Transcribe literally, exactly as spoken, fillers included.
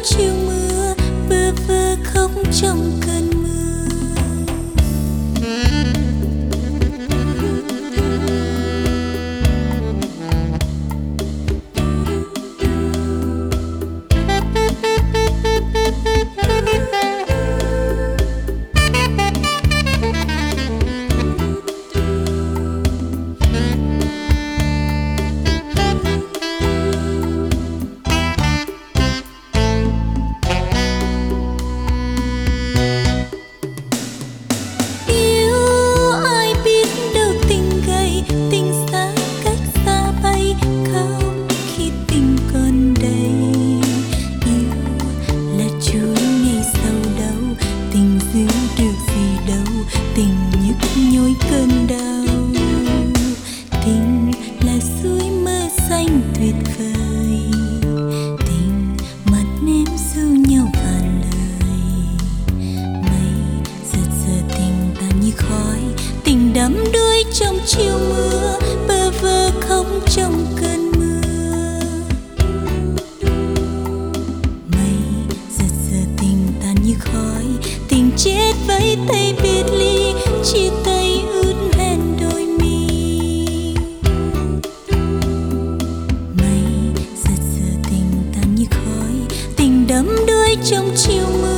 chiều mưa, bơ vơ khóc trong cơn mưa. Cơn đau tình là suối mơ xanh tuyệt vời, tình mặt ném du nhau vạn lời. Mây giật giờ tình tan như khói, tình đắm đuối trong chiều mưa, bơ vơ khóc trong cơn mưa. Mây giật giờ tình tan như khói, tình chết với tay biệt ly, chia tay ướt hẹn đôi mi. Mây giật giờ tình tan như khói, tình đắm đuối trong chiều mưa.